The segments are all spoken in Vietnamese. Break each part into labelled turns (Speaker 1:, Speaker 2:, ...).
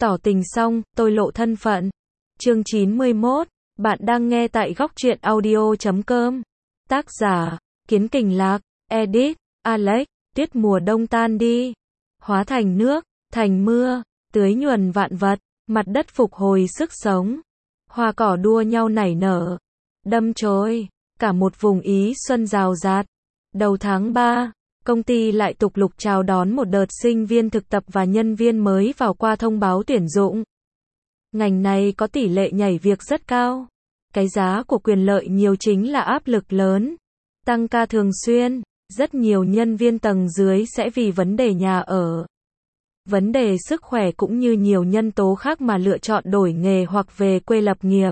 Speaker 1: Tỏ tình xong, tôi lộ thân phận. Chương 91, bạn đang nghe tại góc truyện audio.com. Tác giả, Kiến Kình Lạc, edit, Alex, tuyết mùa đông tan đi. Hóa thành nước, thành mưa, tưới nhuần vạn vật, mặt đất phục hồi sức sống. Hoa cỏ đua nhau nảy nở, đâm chồi, cả một vùng ý xuân rào rạt. Đầu tháng 3, công ty lại tục lục chào đón một đợt sinh viên thực tập và nhân viên mới vào qua thông báo tuyển dụng. Ngành này có tỷ lệ nhảy việc rất cao. Cái giá của quyền lợi nhiều chính là áp lực lớn. Tăng ca thường xuyên, rất nhiều nhân viên tầng dưới sẽ vì vấn đề nhà ở, vấn đề sức khỏe cũng như nhiều nhân tố khác mà lựa chọn đổi nghề hoặc về quê lập nghiệp.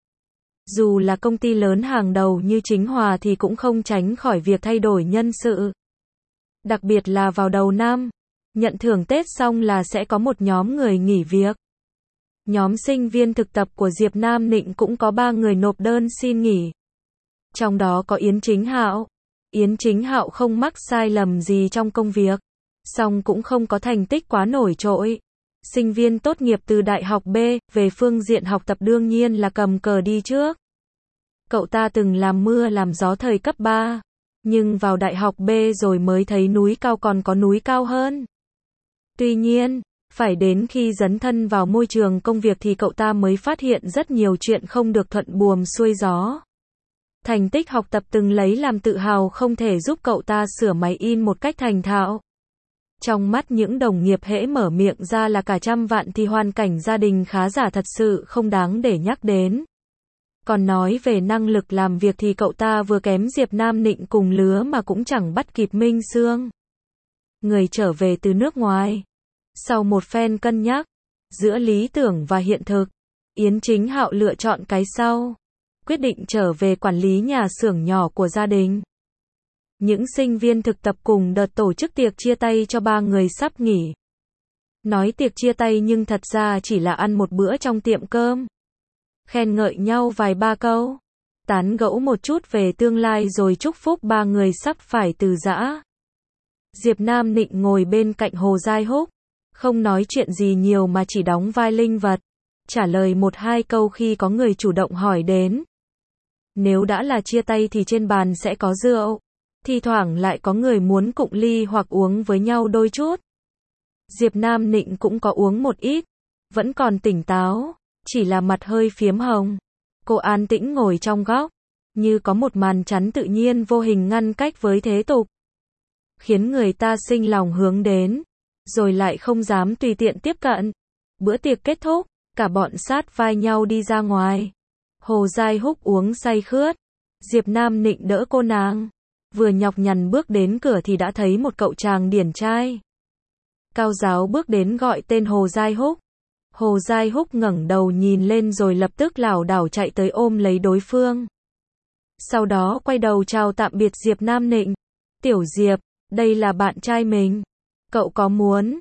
Speaker 1: Dù là công ty lớn hàng đầu như Chính Hòa thì cũng không tránh khỏi việc thay đổi nhân sự. Đặc biệt là vào đầu năm, nhận thưởng Tết xong là sẽ có một nhóm người nghỉ việc. Nhóm sinh viên thực tập của Diệp Nam Nịnh cũng có 3 người nộp đơn xin nghỉ. Trong đó có Yến Chính Hạo. Yến Chính Hạo không mắc sai lầm gì trong công việc, song cũng không có thành tích quá nổi trội. Sinh viên tốt nghiệp từ Đại học B, về phương diện học tập đương nhiên là cầm cờ đi trước. Cậu ta từng làm mưa làm gió thời cấp 3, nhưng vào Đại học B rồi mới thấy núi cao còn có núi cao hơn. Tuy nhiên, phải đến khi dấn thân vào môi trường công việc thì cậu ta mới phát hiện rất nhiều chuyện không được thuận buồm xuôi gió. Thành tích học tập từng lấy làm tự hào không thể giúp cậu ta sửa máy in một cách thành thạo. Trong mắt những đồng nghiệp hễ mở miệng ra là cả trăm vạn thì hoàn cảnh gia đình khá giả thật sự không đáng để nhắc đến. Còn nói về năng lực làm việc thì cậu ta vừa kém Diệp Nam Nịnh cùng lứa mà cũng chẳng bắt kịp Minh Sương. Người trở về từ nước ngoài. Sau một phen cân nhắc giữa lý tưởng và hiện thực, Yến Chính Hạo lựa chọn cái sau, quyết định trở về quản lý nhà xưởng nhỏ của gia đình. Những sinh viên thực tập cùng đợt tổ chức tiệc chia tay cho 3 người sắp nghỉ. Nói tiệc chia tay nhưng thật ra chỉ là ăn một bữa trong tiệm cơm. Khen ngợi nhau vài ba câu, tán gẫu một chút về tương lai rồi chúc phúc 3 người sắp phải từ giã. Diệp Nam Nịnh ngồi bên cạnh Hồ Giai Húc, không nói chuyện gì nhiều mà chỉ đóng vai linh vật, trả lời một hai câu khi có người chủ động hỏi đến. Nếu đã là chia tay thì trên bàn sẽ có rượu, thi thoảng lại có người muốn cụng ly hoặc uống với nhau đôi chút. Diệp Nam Nịnh cũng có uống một ít, vẫn còn tỉnh táo, chỉ là mặt hơi phiếm hồng. Cô an tĩnh ngồi trong góc, như có một màn chắn tự nhiên vô hình ngăn cách với thế tục, khiến người ta sinh lòng hướng đến, rồi lại không dám tùy tiện tiếp cận. Bữa tiệc kết thúc, cả bọn sát vai nhau đi ra ngoài. Hồ Giai Húc uống say khướt, Diệp Nam Nịnh đỡ cô nàng. Vừa nhọc nhằn bước đến cửa thì đã thấy một cậu chàng điển trai cao ráo bước đến gọi tên Hồ Giai Húc. Hồ Giai Húc ngẩng đầu nhìn lên rồi lập tức lảo đảo chạy tới ôm lấy đối phương. Sau đó quay đầu chào tạm biệt Diệp Nam Nịnh. Tiểu Diệp, đây là bạn trai mình. Cậu có muốn,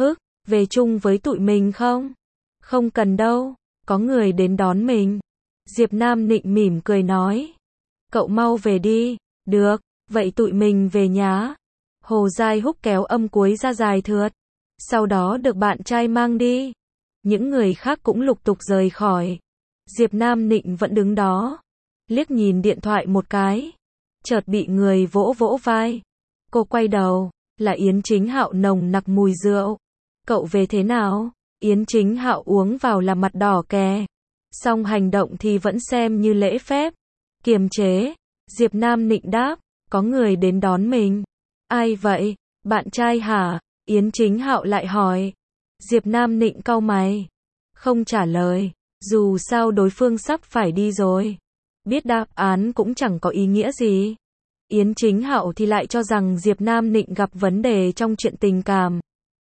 Speaker 1: về chung với tụi mình không? Không cần đâu, có người đến đón mình. Diệp Nam Nịnh mỉm cười nói. Cậu mau về đi. Được, vậy tụi mình về nhá. Hồ Giai Húc kéo âm cuối ra dài thượt, sau đó được bạn trai mang đi. Những người khác cũng lục tục rời khỏi. Diệp Nam Nịnh vẫn đứng đó, liếc nhìn điện thoại một cái, chợt bị người vỗ vỗ vai. Cô quay đầu, là Yến Chính Hạo nồng nặc mùi rượu. Cậu về thế nào? Yến Chính Hạo uống vào là mặt đỏ kè, song hành động thì vẫn xem như lễ phép, kiềm chế. Diệp Nam Nịnh đáp, có người đến đón mình. Ai vậy? Bạn trai hả? Yến Chính Hạo lại hỏi. Diệp Nam Nịnh cau mày, không trả lời, dù sao đối phương sắp phải đi rồi. Biết đáp án cũng chẳng có ý nghĩa gì. Yến Chính Hạo thì lại cho rằng Diệp Nam Nịnh gặp vấn đề trong chuyện tình cảm.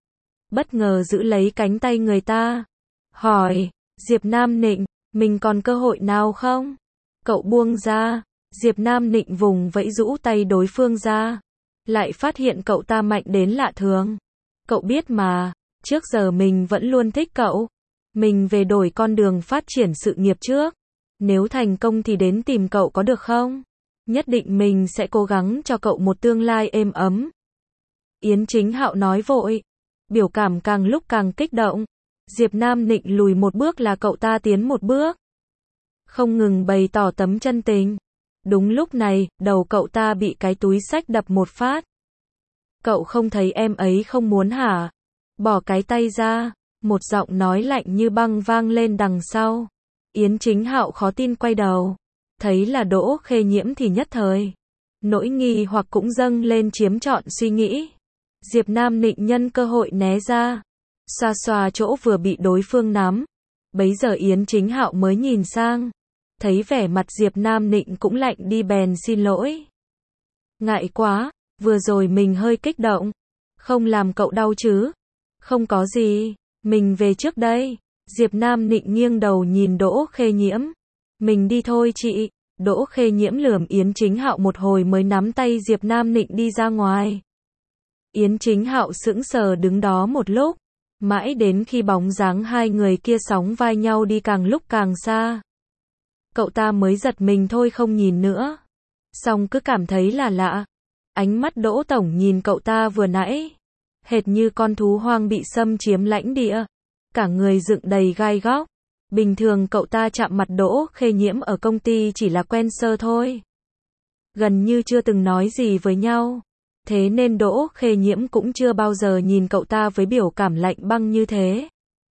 Speaker 1: Bất ngờ giữ lấy cánh tay người ta, hỏi, Diệp Nam Nịnh, mình còn cơ hội nào không? Cậu buông ra. Diệp Nam Nịnh vùng vẫy rũ tay đối phương ra, lại phát hiện cậu ta mạnh đến lạ thường. Cậu biết mà, trước giờ mình vẫn luôn thích cậu. Mình về đổi con đường phát triển sự nghiệp trước. Nếu thành công thì đến tìm cậu có được không? Nhất định mình sẽ cố gắng cho cậu một tương lai êm ấm. Yến Chính Hạo nói vội, biểu cảm càng lúc càng kích động. Diệp Nam Nịnh lùi một bước là cậu ta tiến một bước. Không ngừng bày tỏ tấm chân tình. Đúng lúc này, đầu cậu ta bị cái túi xách đập một phát. Cậu không thấy em ấy không muốn hả? Bỏ cái tay ra. Một giọng nói lạnh như băng vang lên đằng sau. Yến Chính Hạo khó tin quay đầu. Thấy là Đỗ Khê Nhiễm thì nhất thời. Nỗi nghi hoặc cũng dâng lên chiếm trọn suy nghĩ. Diệp Nam Nịnh nhân cơ hội né ra. Xoa xoa chỗ vừa bị đối phương nắm. Bấy giờ Yến Chính Hạo mới nhìn sang. Thấy vẻ mặt Diệp Nam Nịnh cũng lạnh đi bèn xin lỗi. Ngại quá, vừa rồi mình hơi kích động. Không làm cậu đau chứ? Không có gì, mình về trước đây. Diệp Nam Nịnh nghiêng đầu nhìn Đỗ Khê Nhiễm. Mình đi thôi chị. Đỗ Khê Nhiễm lườm Yến Chính Hạo một hồi mới nắm tay Diệp Nam Nịnh đi ra ngoài. Yến Chính Hạo sững sờ đứng đó một lúc. Mãi đến khi bóng dáng hai người kia sóng vai nhau đi càng lúc càng xa. Cậu ta mới giật mình thôi không nhìn nữa. Xong cứ cảm thấy là lạ. Ánh mắt Đỗ Tổng nhìn cậu ta vừa nãy. Hệt như con thú hoang bị xâm chiếm lãnh địa. Cả người dựng đầy gai góc. Bình thường cậu ta chạm mặt Đỗ Khê Nhiễm ở công ty chỉ là quen sơ thôi. Gần như chưa từng nói gì với nhau. Thế nên Đỗ Khê Nhiễm cũng chưa bao giờ nhìn cậu ta với biểu cảm lạnh băng như thế.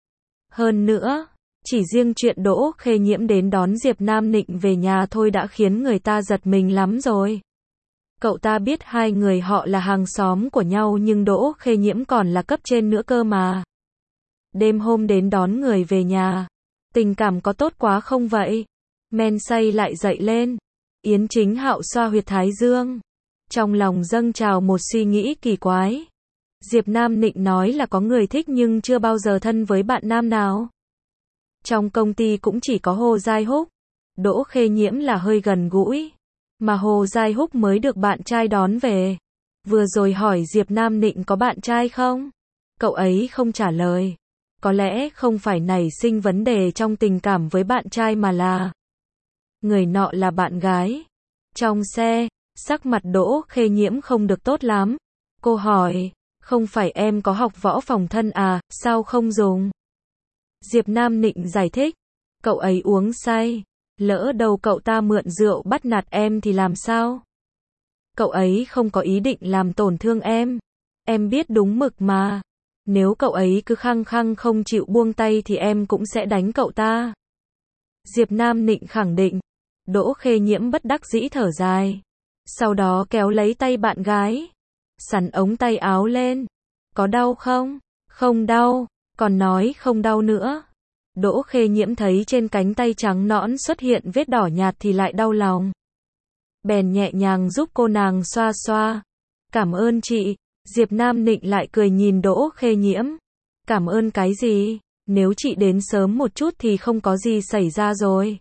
Speaker 1: Hơn nữa, chỉ riêng chuyện Đỗ Khê Nhiễm đến đón Diệp Nam Nịnh về nhà thôi đã khiến người ta giật mình lắm rồi. Cậu ta biết hai người họ là hàng xóm của nhau nhưng Đỗ Khê Nhiễm còn là cấp trên nữa cơ mà. Đêm hôm đến đón người về nhà. Tình cảm có tốt quá không vậy? Men say lại dậy lên. Yến Chính Hạo xoa huyệt thái dương. Trong lòng dâng trào một suy nghĩ kỳ quái. Diệp Nam Nịnh nói là có người thích nhưng chưa bao giờ thân với bạn nam nào. Trong công ty cũng chỉ có Hồ Giai Húc. Đỗ Khê Nhiễm là hơi gần gũi. Mà Hồ Giai Húc mới được bạn trai đón về. Vừa rồi hỏi Diệp Nam Nịnh có bạn trai không? Cậu ấy không trả lời. Có lẽ không phải nảy sinh vấn đề trong tình cảm với bạn trai mà là người nọ là bạn gái. Trong xe, sắc mặt Đỗ Khê Nhiễm không được tốt lắm. Cô hỏi, không phải em có học võ phòng thân à, sao không dùng? Diệp Nam Nịnh giải thích, cậu ấy uống say. Lỡ đâu cậu ta mượn rượu bắt nạt em thì làm sao? Cậu ấy không có ý định làm tổn thương em. Em biết đúng mực mà. Nếu cậu ấy cứ khăng khăng không chịu buông tay thì em cũng sẽ đánh cậu ta. Diệp Nam Nịnh khẳng định. Đỗ Khê Nhiễm bất đắc dĩ thở dài. Sau đó kéo lấy tay bạn gái. Sắn ống tay áo lên. Có đau không? Không đau. Còn nói không đau nữa. Đỗ Khê Nhiễm thấy trên cánh tay trắng nõn xuất hiện vết đỏ nhạt thì lại đau lòng. Bèn nhẹ nhàng giúp cô nàng xoa xoa. Cảm ơn chị. Diệp Nam Nịnh lại cười nhìn Đỗ Khê Nhiễm. Cảm ơn cái gì? Nếu chị đến sớm một chút thì không có gì xảy ra rồi.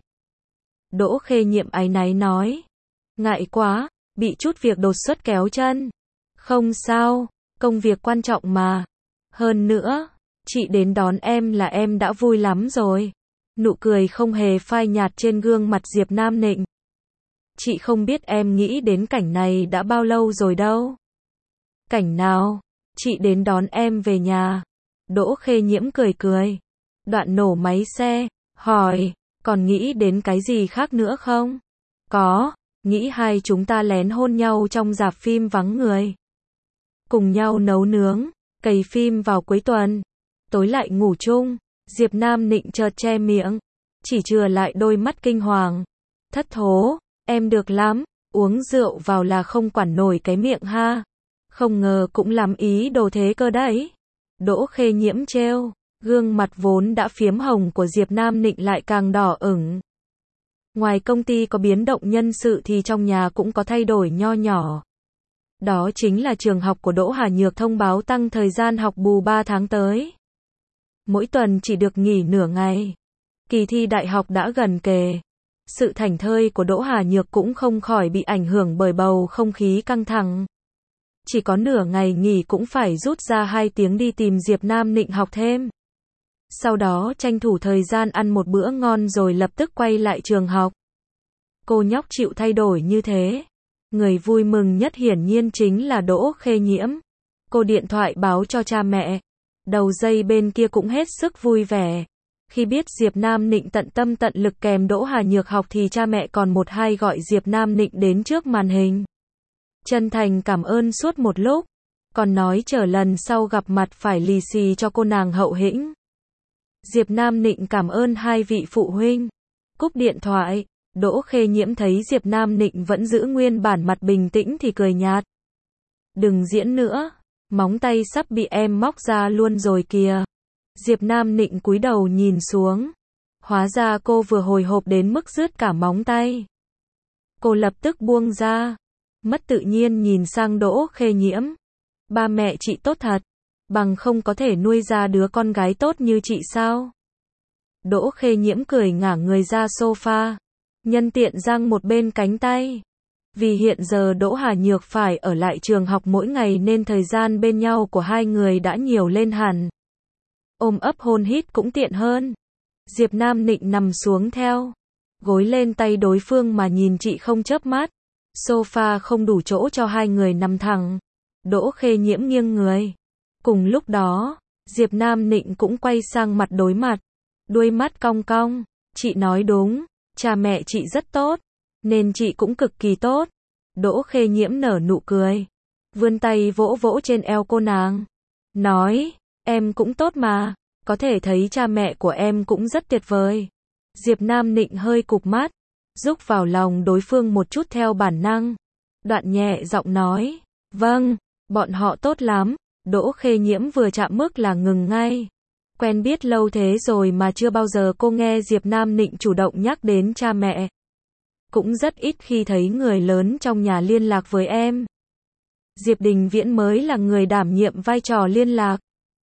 Speaker 1: Đỗ Khê Nhiễm áy náy nói. Ngại quá, bị chút việc đột xuất kéo chân. Không sao, công việc quan trọng mà. Hơn nữa, chị đến đón em là em đã vui lắm rồi. Nụ cười không hề phai nhạt trên gương mặt Diệp Nam Nịnh. Chị không biết em nghĩ đến cảnh này đã bao lâu rồi đâu. Cảnh nào? Chị đến đón em về nhà. Đỗ Khê Nhiễm cười cười. Đoạn nổ máy xe, hỏi, còn nghĩ đến cái gì khác nữa không? Có, nghĩ hai chúng ta lén hôn nhau trong rạp phim vắng người. Cùng nhau nấu nướng, cày phim vào cuối tuần. Tối lại ngủ chung. Diệp Nam Nịnh chợt che miệng. Chỉ chừa lại đôi mắt kinh hoàng. Thất thố, em được lắm. Uống rượu vào là không quản nổi cái miệng ha. Không ngờ cũng làm ý đồ thế cơ đấy. Đỗ Khê Nhiễm trêu. Gương mặt vốn đã phiếm hồng của Diệp Nam Nịnh lại càng đỏ ửng. Ngoài công ty có biến động nhân sự thì trong nhà cũng có thay đổi nho nhỏ. Đó chính là trường học của Đỗ Hà Nhược thông báo tăng thời gian học bù 3 tháng tới. Mỗi tuần chỉ được nghỉ nửa ngày. Kỳ thi đại học đã gần kề. Sự thảnh thơi của Đỗ Hà Nhược cũng không khỏi bị ảnh hưởng bởi bầu không khí căng thẳng. Chỉ có nửa ngày nghỉ cũng phải rút ra 2 tiếng đi tìm Diệp Nam Nịnh học thêm. Sau đó tranh thủ thời gian ăn một bữa ngon rồi lập tức quay lại trường học. Cô nhóc chịu thay đổi như thế. Người vui mừng nhất hiển nhiên chính là Đỗ Khê Nhiễm. Cô điện thoại báo cho cha mẹ. Đầu dây bên kia cũng hết sức vui vẻ. Khi biết Diệp Nam Nịnh tận tâm tận lực kèm Đỗ Hà Nhược học thì cha mẹ còn một hai gọi Diệp Nam Nịnh đến trước màn hình. Chân thành cảm ơn suốt một lúc, còn nói chờ lần sau gặp mặt phải lì xì cho cô nàng hậu hĩnh. Diệp Nam Nịnh cảm ơn hai vị phụ huynh. Cúp điện thoại, Đỗ Khê Nhiễm thấy Diệp Nam Nịnh vẫn giữ nguyên bản mặt bình tĩnh thì cười nhạt. Đừng diễn nữa, móng tay sắp bị em móc ra luôn rồi kìa. Diệp Nam Nịnh cúi đầu nhìn xuống. Hóa ra cô vừa hồi hộp đến mức rứt cả móng tay. Cô lập tức buông ra. Mất tự nhiên nhìn sang Đỗ Khê Nhiễm. Ba mẹ chị tốt thật. Bằng không có thể nuôi ra đứa con gái tốt như chị sao? Đỗ Khê Nhiễm cười ngả người ra sofa. Nhân tiện giang một bên cánh tay. Vì hiện giờ Đỗ Hà Nhược phải ở lại trường học mỗi ngày nên thời gian bên nhau của hai người đã nhiều lên hẳn. Ôm ấp hôn hít cũng tiện hơn. Diệp Nam Nịnh nằm xuống theo. Gối lên tay đối phương mà nhìn chị không chớp mắt. Sofa không đủ chỗ cho hai người nằm thẳng. Đỗ Khê Nhiễm nghiêng người. Cùng lúc đó, Diệp Nam Nịnh cũng quay sang mặt đối mặt. Đuôi mắt cong cong. Chị nói đúng, cha mẹ chị rất tốt, nên chị cũng cực kỳ tốt. Đỗ Khê Nhiễm nở nụ cười. Vươn tay vỗ vỗ trên eo cô nàng. Nói, em cũng tốt mà, có thể thấy cha mẹ của em cũng rất tuyệt vời. Diệp Nam Nịnh hơi cụp mắt, rúc vào lòng đối phương một chút theo bản năng. Đoạn nhẹ giọng nói, vâng, bọn họ tốt lắm. Đỗ Khê Nhiễm vừa chạm mức là ngừng ngay. Quen biết lâu thế rồi mà chưa bao giờ cô nghe Diệp Nam Nịnh chủ động nhắc đến cha mẹ. Cũng rất ít khi thấy người lớn trong nhà liên lạc với em. Diệp Đình Viễn mới là người đảm nhiệm vai trò liên lạc.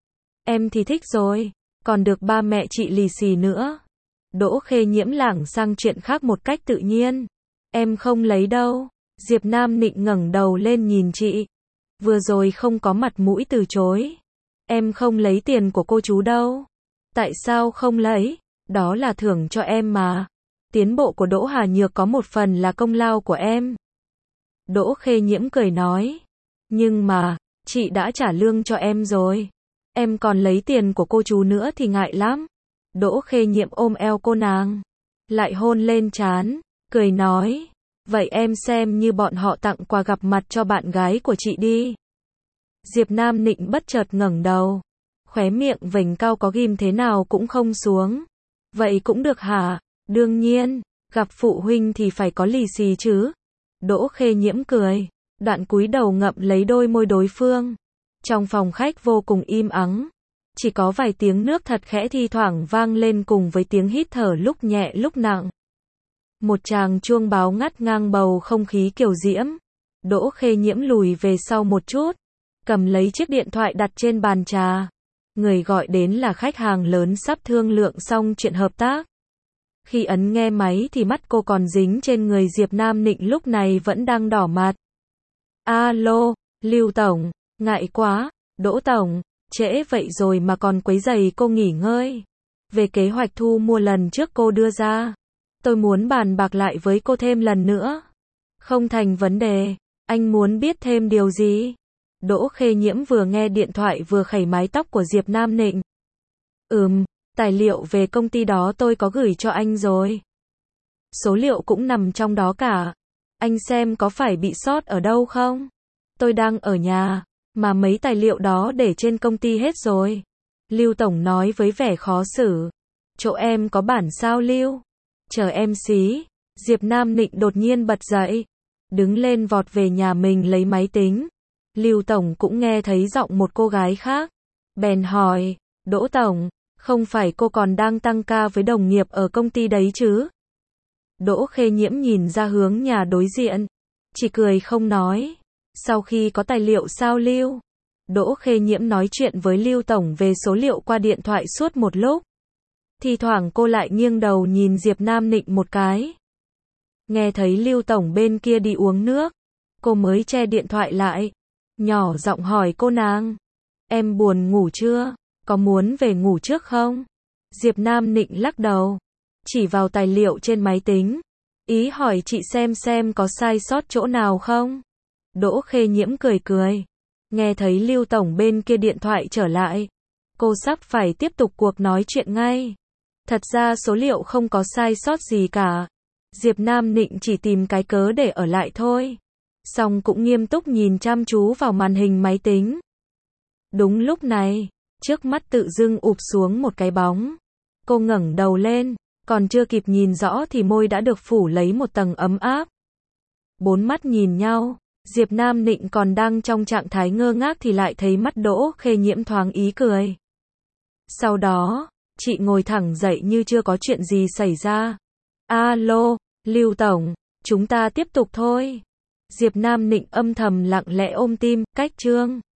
Speaker 1: Em thì thích rồi, còn được ba mẹ chị lì xì nữa. Đỗ Khê Nhiễm lảng sang chuyện khác một cách tự nhiên. Em không lấy đâu. Diệp Nam Nịnh ngẩng đầu lên nhìn chị. Vừa rồi không có mặt mũi từ chối. Em không lấy tiền của cô chú đâu. Tại sao không lấy? Đó là thưởng cho em mà. Tiến bộ của Đỗ Hà Nhược có một phần là công lao của em. Đỗ Khê Nhiễm cười nói. Nhưng mà, chị đã trả lương cho em rồi. Em còn lấy tiền của cô chú nữa thì ngại lắm. Đỗ Khê Nhiễm ôm eo cô nàng. Lại hôn lên trán. Cười nói. Vậy em xem như bọn họ tặng quà gặp mặt cho bạn gái của chị đi. Diệp Nam Nịnh bất chợt ngẩng đầu. Khóe miệng vểnh cao có ghim thế nào cũng không xuống. Vậy cũng được hả? Đương nhiên, gặp phụ huynh thì phải có lì xì chứ. Đỗ Khê Nhiễm cười. Đoạn cúi đầu ngậm lấy đôi môi đối phương. Trong phòng khách vô cùng im ắng. Chỉ có vài tiếng nước thật khẽ thi thoảng vang lên cùng với tiếng hít thở lúc nhẹ lúc nặng. Một tràng chuông báo ngắt ngang bầu không khí kiều diễm. Đỗ Khê Nhiễm lùi về sau một chút. Cầm lấy chiếc điện thoại đặt trên bàn trà. Người gọi đến là khách hàng lớn sắp thương lượng xong chuyện hợp tác. Khi ấn nghe máy thì mắt cô còn dính trên người Diệp Nam Nịnh lúc này vẫn đang đỏ mặt. Alo, Lưu Tổng, ngại quá, Đỗ Tổng, trễ vậy rồi mà còn quấy rầy cô nghỉ ngơi. Về kế hoạch thu mua lần trước cô đưa ra, tôi muốn bàn bạc lại với cô thêm lần nữa. Không thành vấn đề, anh muốn biết thêm điều gì? Đỗ Khê Nhiễm vừa nghe điện thoại vừa khẩy mái tóc của Diệp Nam Nịnh. Tài liệu về công ty đó tôi có gửi cho anh rồi. Số liệu cũng nằm trong đó cả. Anh xem có phải bị sót ở đâu không? Tôi đang ở nhà, mà mấy tài liệu đó để trên công ty hết rồi. Lưu Tổng nói với vẻ khó xử. Chỗ em có bản sao Lưu? Chờ em xí. Diệp Nam Nịnh đột nhiên bật dậy. Đứng lên vọt về nhà mình lấy máy tính. Lưu Tổng cũng nghe thấy giọng một cô gái khác. Bèn hỏi, Đỗ Tổng, không phải cô còn đang tăng ca với đồng nghiệp ở công ty đấy chứ? Đỗ Khê Nhiễm nhìn ra hướng nhà đối diện. Chỉ cười không nói. Sau khi có tài liệu sao Lưu? Đỗ Khê Nhiễm nói chuyện với Lưu Tổng về số liệu qua điện thoại suốt một lúc. Thì thoảng cô lại nghiêng đầu nhìn Diệp Nam Nịnh một cái. Nghe thấy Lưu Tổng bên kia đi uống nước. Cô mới che điện thoại lại. Nhỏ giọng hỏi cô nàng. Em buồn ngủ chưa? Có muốn về ngủ trước không? Diệp Nam Nịnh lắc đầu. Chỉ vào tài liệu trên máy tính. Ý hỏi chị xem có sai sót chỗ nào không? Đỗ Khê Nhiễm cười cười. Nghe thấy Lưu Tổng bên kia điện thoại trở lại. Cô sắp phải tiếp tục cuộc nói chuyện ngay. Thật ra số liệu không có sai sót gì cả. Diệp Nam Nịnh chỉ tìm cái cớ để ở lại thôi. Song cũng nghiêm túc nhìn chăm chú vào màn hình máy tính. Đúng lúc này, trước mắt tự dưng ụp xuống một cái bóng. Cô ngẩng đầu lên, còn chưa kịp nhìn rõ thì môi đã được phủ lấy một tầng ấm áp. Bốn mắt nhìn nhau, Diệp Nam Nịnh còn đang trong trạng thái ngơ ngác thì lại thấy mắt Đỗ Khê nhiễm thoáng ý cười. Sau đó, chị ngồi thẳng dậy như chưa có chuyện gì xảy ra. Alo, Lưu Tổng, chúng ta tiếp tục thôi. Diệp Nam Nịnh âm thầm lặng lẽ ôm tim, cách chương.